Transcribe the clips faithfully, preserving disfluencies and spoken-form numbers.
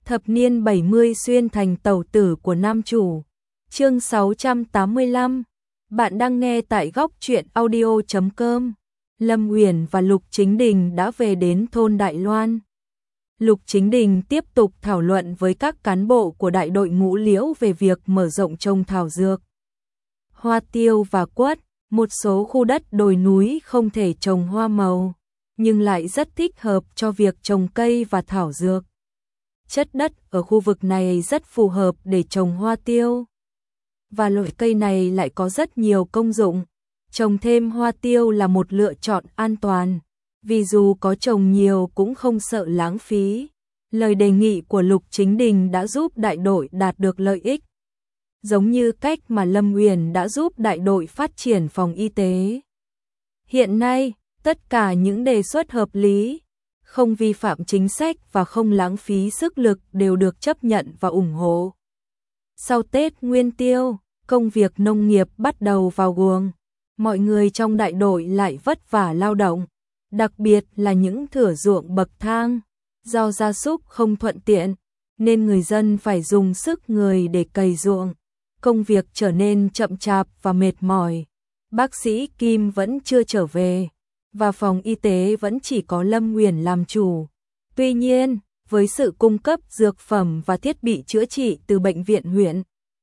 Thập niên bảy mươi xuyên thành tẩu tử của nam chủ. Chương sáu trăm tám mươi lăm. Bạn đang nghe tại góc truyện audio chấm com. Lâm Uyển và Lục Chính Đình đã về đến thôn Đại Loan. Lục Chính Đình tiếp tục thảo luận với các cán bộ của đại đội ngũ Liễu về việc mở rộng trồng thảo dược, hoa tiêu và quất. Một số khu đất đồi núi không thể trồng hoa màu, nhưng lại rất thích hợp cho việc trồng cây và thảo dược. Chất đất ở khu vực này rất phù hợp để trồng hoa tiêu, và loại cây này lại có rất nhiều công dụng. Trồng thêm hoa tiêu là một lựa chọn an toàn, vì dù có trồng nhiều cũng không sợ lãng phí. Lời đề nghị của Lục Chính Đình đã giúp đại đội đạt được lợi ích, giống như cách mà Lâm Uyển đã giúp đại đội phát triển phòng y tế. Hiện nay, tất cả những đề xuất hợp lý, không vi phạm chính sách và không lãng phí sức lực đều được chấp nhận và ủng hộ. Sau Tết Nguyên Tiêu, công việc nông nghiệp bắt đầu vào guồng. Mọi người trong đại đội lại vất vả lao động, đặc biệt là những thửa ruộng bậc thang. Do gia súc không thuận tiện, nên người dân phải dùng sức người để cày ruộng. Công việc trở nên chậm chạp và mệt mỏi. Bác sĩ Kim vẫn chưa trở về, và phòng y tế vẫn chỉ có Lâm Uyển làm chủ. Tuy nhiên, với sự cung cấp dược phẩm và thiết bị chữa trị từ bệnh viện huyện,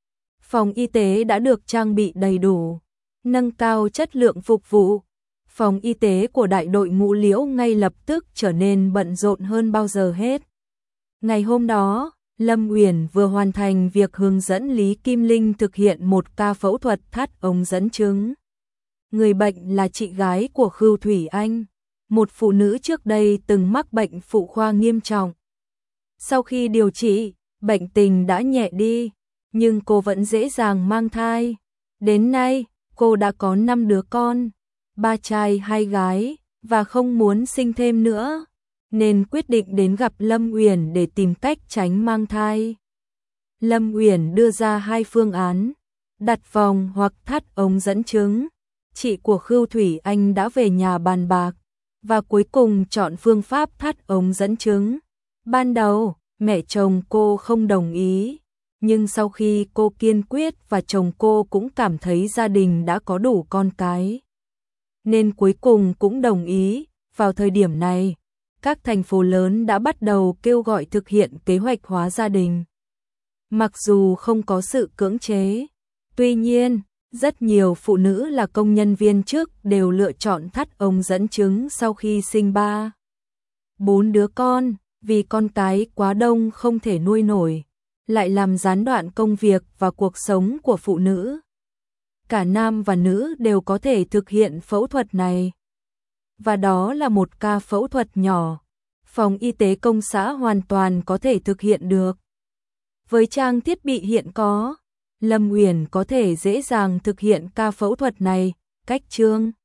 phòng y tế đã được trang bị đầy đủ, nâng cao chất lượng phục vụ. Phòng y tế của đại đội ngũ Liễu ngay lập tức trở nên bận rộn hơn bao giờ hết. Ngày hôm đó, Lâm Uyển vừa hoàn thành việc hướng dẫn Lý Kim Linh thực hiện một ca phẫu thuật thắt ống dẫn trứng. Người bệnh là chị gái của Khưu Thủy Anh, một phụ nữ trước đây từng mắc bệnh phụ khoa nghiêm trọng. Sau khi điều trị, bệnh tình đã nhẹ đi, nhưng cô vẫn dễ dàng mang thai. Đến nay, cô đã có năm đứa con, ba trai hai gái, và không muốn sinh thêm nữa, nên quyết định đến gặp Lâm Uyển để tìm cách tránh mang thai. Lâm Uyển đưa ra hai phương án, đặt vòng hoặc thắt ống dẫn trứng. Chị của Khưu Thủy Anh đã về nhà bàn bạc, và cuối cùng chọn phương pháp thắt ống dẫn trứng. Ban đầu, mẹ chồng cô không đồng ý, nhưng sau khi cô kiên quyết và chồng cô cũng cảm thấy gia đình đã có đủ con cái, nên cuối cùng cũng đồng ý. Vào thời điểm này, các thành phố lớn đã bắt đầu kêu gọi thực hiện kế hoạch hóa gia đình. Mặc dù không có sự cưỡng chế, tuy nhiên, rất nhiều phụ nữ là công nhân viên chức đều lựa chọn thắt ống dẫn trứng sau khi sinh ba, bốn đứa con, vì con cái quá đông không thể nuôi nổi, lại làm gián đoạn công việc và cuộc sống của phụ nữ. Cả nam và nữ đều có thể thực hiện phẫu thuật này, và đó là một ca phẫu thuật nhỏ. Phòng y tế công xã hoàn toàn có thể thực hiện được. Với trang thiết bị hiện có, Lâm Uyển có thể dễ dàng thực hiện ca phẫu thuật này. Cách chương